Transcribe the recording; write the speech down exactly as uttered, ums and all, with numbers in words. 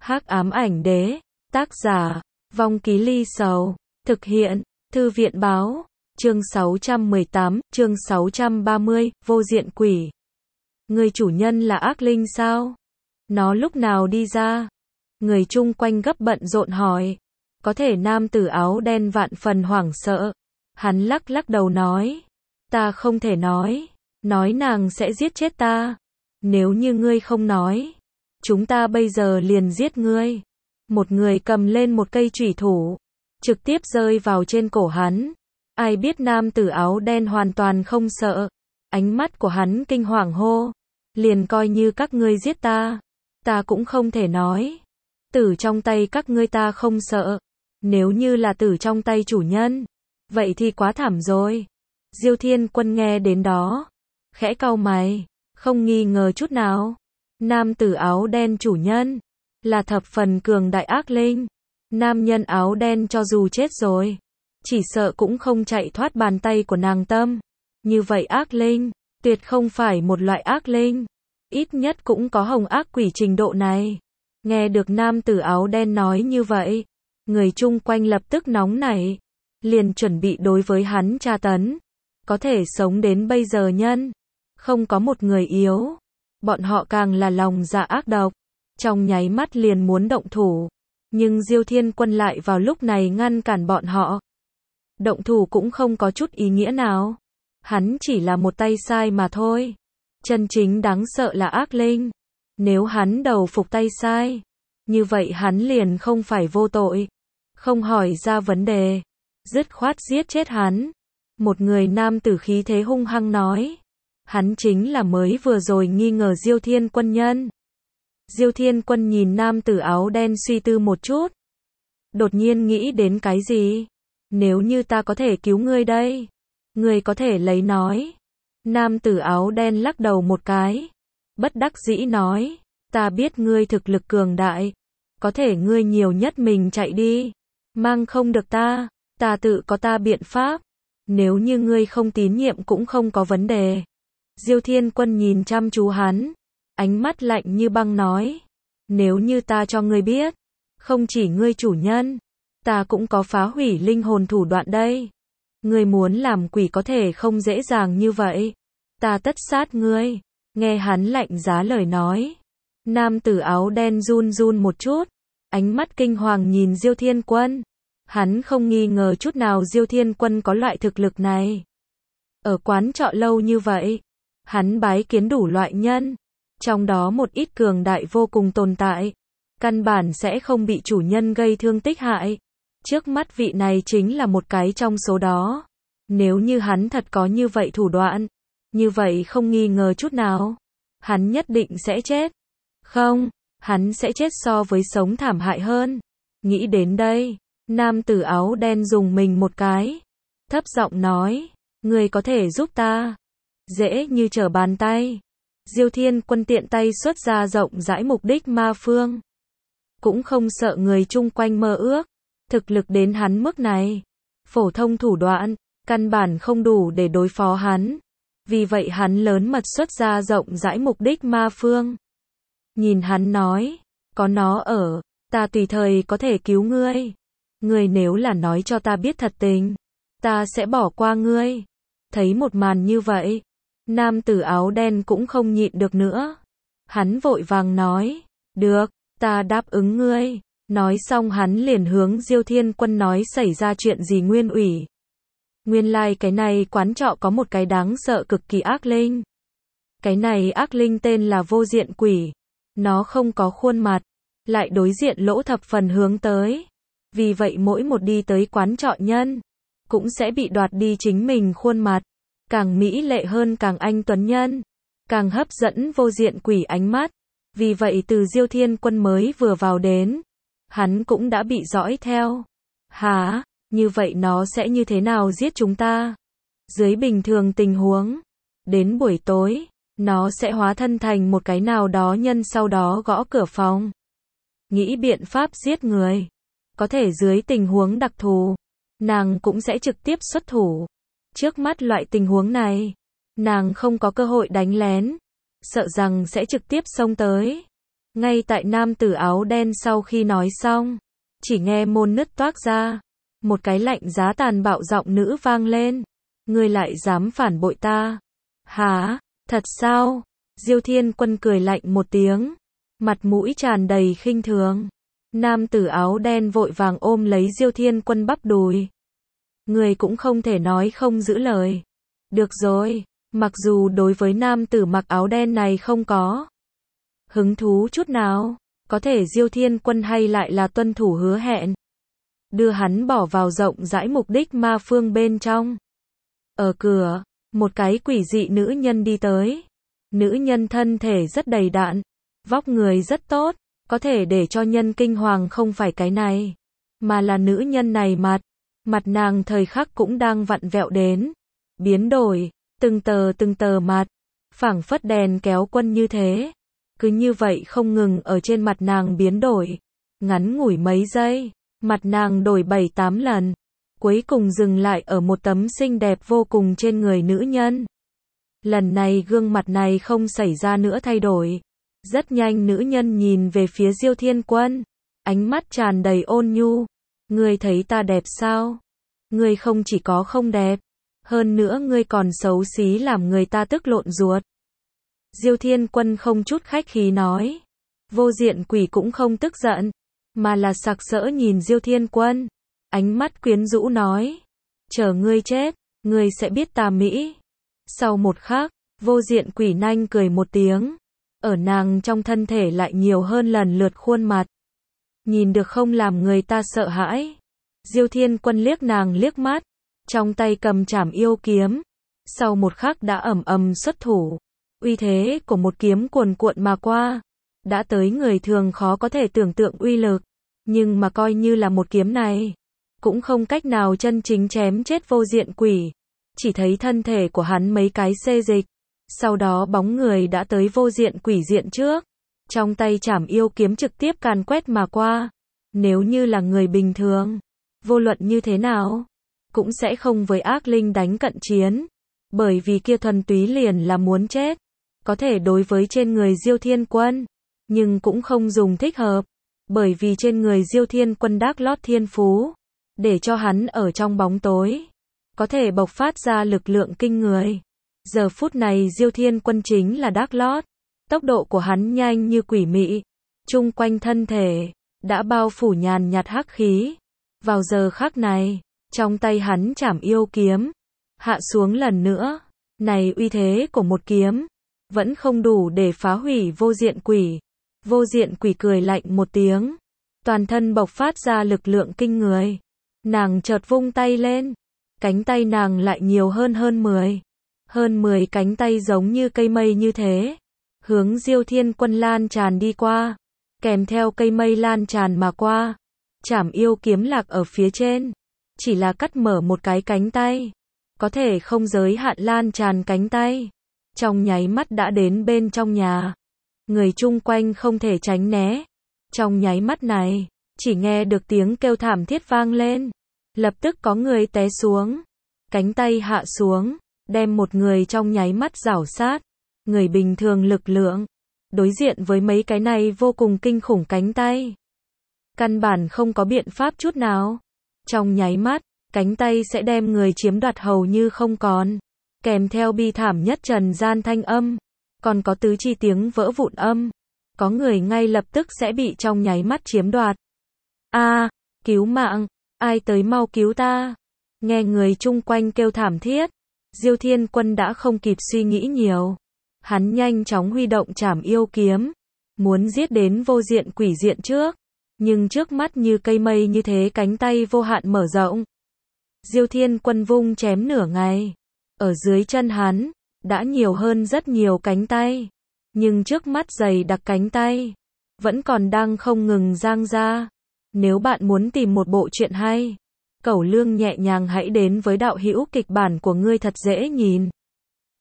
Hắc ám ảnh đế, tác giả, Vong Ký Ly Sầu, thực hiện, Thư viện báo, chương sáu trăm mười tám, chương sáu trăm ba mươi, vô diện quỷ. Người chủ nhân là ác linh sao? Nó lúc nào đi ra? Người chung quanh gấp bận rộn hỏi. Có thể nam tử áo đen vạn phần hoảng sợ. Hắn lắc lắc đầu nói. Ta không thể nói. Nói nàng sẽ giết chết ta. Nếu như ngươi không nói, chúng ta bây giờ liền giết ngươi. Một người cầm lên một cây chủy thủ, trực tiếp rơi vào trên cổ hắn. Ai biết nam tử áo đen hoàn toàn không sợ. Ánh mắt của hắn kinh hoàng hô. Liền coi như các ngươi giết ta, ta cũng không thể nói. Tử trong tay các ngươi ta không sợ. Nếu như là tử trong tay chủ nhân, vậy thì quá thảm rồi. Diêu Thiên Quân nghe đến đó, khẽ cau mày, không nghi ngờ chút nào. Nam tử áo đen chủ nhân, là thập phần cường đại ác linh. Nam nhân áo đen cho dù chết rồi, chỉ sợ cũng không chạy thoát bàn tay của nàng Tâm. Như vậy ác linh, tuyệt không phải một loại ác linh. Ít nhất cũng có hồng ác quỷ trình độ này. Nghe được nam tử áo đen nói như vậy, người chung quanh lập tức nóng nảy, liền chuẩn bị đối với hắn tra tấn. Có thể sống đến bây giờ nhân, không có một người yếu. Bọn họ càng là lòng dạ ác độc, trong nháy mắt liền muốn động thủ. Nhưng Diêu Thiên Quân lại vào lúc này ngăn cản bọn họ. Động thủ cũng không có chút ý nghĩa nào. Hắn chỉ là một tay sai mà thôi. Chân chính đáng sợ là ác linh. Nếu hắn đầu phục tay sai, như vậy hắn liền không phải vô tội. Không hỏi ra vấn đề, dứt khoát giết chết hắn. Một người nam tử khí thế hung hăng nói. Hắn chính là mới vừa rồi nghi ngờ Diêu Thiên Quân nhân. Diêu Thiên Quân nhìn nam tử áo đen suy tư một chút. Đột nhiên nghĩ đến cái gì? Nếu như ta có thể cứu ngươi đây, ngươi có thể lấy nói. Nam tử áo đen lắc đầu một cái, bất đắc dĩ nói, ta biết ngươi thực lực cường đại, có thể ngươi nhiều nhất mình chạy đi, mang không được ta, ta tự có ta biện pháp, nếu như ngươi không tín nhiệm cũng không có vấn đề. Diêu Thiên Quân nhìn chăm chú hắn, ánh mắt lạnh như băng nói, nếu như ta cho ngươi biết, không chỉ ngươi chủ nhân, ta cũng có phá hủy linh hồn thủ đoạn đây. Ngươi muốn làm quỷ có thể không dễ dàng như vậy. Ta tất sát ngươi. Nghe hắn lạnh giá lời nói. Nam tử áo đen run run một chút. Ánh mắt kinh hoàng nhìn Diêu Thiên Quân. Hắn không nghi ngờ chút nào Diêu Thiên Quân có loại thực lực này. Ở quán trọ lâu như vậy, hắn bái kiến đủ loại nhân. Trong đó một ít cường đại vô cùng tồn tại. Căn bản sẽ không bị chủ nhân gây thương tích hại. Trước mắt vị này chính là một cái trong số đó. Nếu như hắn thật có như vậy thủ đoạn, như vậy không nghi ngờ chút nào, hắn nhất định sẽ chết. Không, hắn sẽ chết so với sống thảm hại hơn. Nghĩ đến đây, nam tử áo đen dùng mình một cái, thấp giọng nói, ngươi có thể giúp ta. Dễ như trở bàn tay. Diêu Thiên Quân tiện tay xuất ra rộng rãi mục đích ma phương. Cũng không sợ người chung quanh mơ ước. Thực lực đến hắn mức này, phổ thông thủ đoạn, căn bản không đủ để đối phó hắn. Vì vậy hắn lớn mật xuất ra rộng rãi mục đích ma phương. Nhìn hắn nói, có nó ở, ta tùy thời có thể cứu ngươi. Ngươi nếu là nói cho ta biết thật tình, ta sẽ bỏ qua ngươi. Thấy một màn như vậy, nam tử áo đen cũng không nhịn được nữa. Hắn vội vàng nói, được, ta đáp ứng ngươi. Nói xong hắn liền hướng Diêu Thiên Quân nói xảy ra chuyện gì nguyên ủy. Nguyên lai like cái này quán trọ có một cái đáng sợ cực kỳ ác linh. Cái này ác linh tên là vô diện quỷ. Nó không có khuôn mặt, lại đối diện lỗ thập phần hướng tới. Vì vậy mỗi một đi tới quán trọ nhân, cũng sẽ bị đoạt đi chính mình khuôn mặt. Càng mỹ lệ hơn càng anh tuấn nhân, càng hấp dẫn vô diện quỷ ánh mắt. Vì vậy từ Diêu Thiên Quân mới vừa vào đến, hắn cũng đã bị dõi theo. Hả? Như vậy nó sẽ như thế nào giết chúng ta? Dưới bình thường tình huống, đến buổi tối, nó sẽ hóa thân thành một cái nào đó nhân sau đó gõ cửa phòng. Nghĩ biện pháp giết người. Có thể dưới tình huống đặc thù, nàng cũng sẽ trực tiếp xuất thủ. Trước mắt loại tình huống này, nàng không có cơ hội đánh lén. Sợ rằng sẽ trực tiếp xông tới. Ngay tại nam tử áo đen sau khi nói xong, chỉ nghe môn nứt toác ra, một cái lạnh giá tàn bạo giọng nữ vang lên. Ngươi lại dám phản bội ta? Hả? Thật sao? Diêu Thiên Quân cười lạnh một tiếng, mặt mũi tràn đầy khinh thường. Nam tử áo đen vội vàng ôm lấy Diêu Thiên Quân bắp đùi. Người cũng không thể nói không giữ lời. Được rồi, mặc dù đối với nam tử mặc áo đen này không có hứng thú chút nào, có thể Diêu Thiên Quân hay lại là tuân thủ hứa hẹn, đưa hắn bỏ vào rộng rãi mục đích ma phương bên trong. Ở cửa, một cái quỷ dị nữ nhân đi tới. Nữ nhân thân thể rất đầy đặn, vóc người rất tốt, có thể để cho nhân kinh hoàng không phải cái này, mà là nữ nhân này mặt, mặt nàng thời khắc cũng đang vặn vẹo đến, biến đổi, từng tờ từng tờ mặt, phảng phất đèn kéo quân như thế, cứ như vậy không ngừng ở trên mặt nàng biến đổi, ngắn ngủi mấy giây, mặt nàng đổi bảy tám lần, cuối cùng dừng lại ở một tấm xinh đẹp vô cùng trên người nữ nhân. Lần này gương mặt này không xảy ra nữa thay đổi. Rất nhanh nữ nhân nhìn về phía Diêu Thiên Quân, ánh mắt tràn đầy ôn nhu. Ngươi thấy ta đẹp sao? Ngươi không chỉ có không đẹp, hơn nữa ngươi còn xấu xí làm người ta tức lộn ruột. Diêu Thiên Quân không chút khách khí nói. Vô Diện Quỷ cũng không tức giận, mà là sặc sỡ nhìn Diêu Thiên Quân, ánh mắt quyến rũ nói. Chờ ngươi chết, ngươi sẽ biết ta mỹ. Sau một khắc, Vô Diện Quỷ nanh cười một tiếng, ở nàng trong thân thể lại nhiều hơn lần lượt khuôn mặt. Nhìn được không làm người ta sợ hãi. Diêu Thiên Quân liếc nàng liếc mắt, trong tay cầm trảm yêu kiếm. Sau một khắc đã ầm ầm xuất thủ, uy thế của một kiếm cuồn cuộn mà qua, đã tới người thường khó có thể tưởng tượng uy lực, nhưng mà coi như là một kiếm này, cũng không cách nào chân chính chém chết Vô Diện Quỷ. Chỉ thấy thân thể của hắn mấy cái xê dịch, sau đó bóng người đã tới Vô Diện Quỷ diện trước, trong tay trảm yêu kiếm trực tiếp càn quét mà qua. Nếu như là người bình thường, vô luận như thế nào, cũng sẽ không với ác linh đánh cận chiến, bởi vì kia thuần túy liền là muốn chết. Có thể đối với trên người Diêu Thiên Quân, nhưng cũng không dùng thích hợp, bởi vì trên người Diêu Thiên Quân đác lót thiên phú, để cho hắn ở trong bóng tối, có thể bộc phát ra lực lượng kinh người. Giờ phút này Diêu Thiên Quân chính là đác lót, tốc độ của hắn nhanh như quỷ mị, chung quanh thân thể đã bao phủ nhàn nhạt hắc khí. Vào giờ khắc này, trong tay hắn trảm yêu kiếm hạ xuống lần nữa, này uy thế của một kiếm vẫn không đủ để phá hủy Vô Diện Quỷ. Vô Diện Quỷ cười lạnh một tiếng, toàn thân bộc phát ra lực lượng kinh người. Nàng chợt vung tay lên, cánh tay nàng lại nhiều hơn hơn mười. Hơn mười cánh tay giống như cây mây như thế, hướng Diêu Thiên Quân lan tràn đi qua, kèm theo cây mây lan tràn mà qua. Trảm yêu kiếm lạc ở phía trên, chỉ là cắt mở một cái cánh tay, có thể không giới hạn lan tràn cánh tay, trong nháy mắt đã đến bên trong nhà. Người chung quanh không thể tránh né. Trong nháy mắt này, chỉ nghe được tiếng kêu thảm thiết vang lên, lập tức có người té xuống, cánh tay hạ xuống, đem một người trong nháy mắt rảo sát. Người bình thường lực lượng, đối diện với mấy cái này vô cùng kinh khủng cánh tay, căn bản không có biện pháp chút nào. Trong nháy mắt, cánh tay sẽ đem người chiếm đoạt hầu như không còn, kèm theo bi thảm nhất trần gian thanh âm, còn có tứ chi tiếng vỡ vụn âm. Có người ngay lập tức sẽ bị trong nháy mắt chiếm đoạt. A, cứu mạng, ai tới mau cứu ta. Nghe người chung quanh kêu thảm thiết, Diêu Thiên Quân đã không kịp suy nghĩ nhiều. Hắn nhanh chóng huy động trảm yêu kiếm, muốn giết đến Vô Diện Quỷ diện trước. Nhưng trước mắt như cây mây như thế cánh tay vô hạn mở rộng. Diêu Thiên Quân vung chém nửa ngày. Ở dưới chân hắn, đã nhiều hơn rất nhiều cánh tay. Nhưng trước mắt dày đặc cánh tay, vẫn còn đang không ngừng giang ra. Nếu bạn muốn tìm một bộ truyện hay, Cẩu Lương nhẹ nhàng hãy đến với đạo hữu kịch bản của ngươi thật dễ nhìn.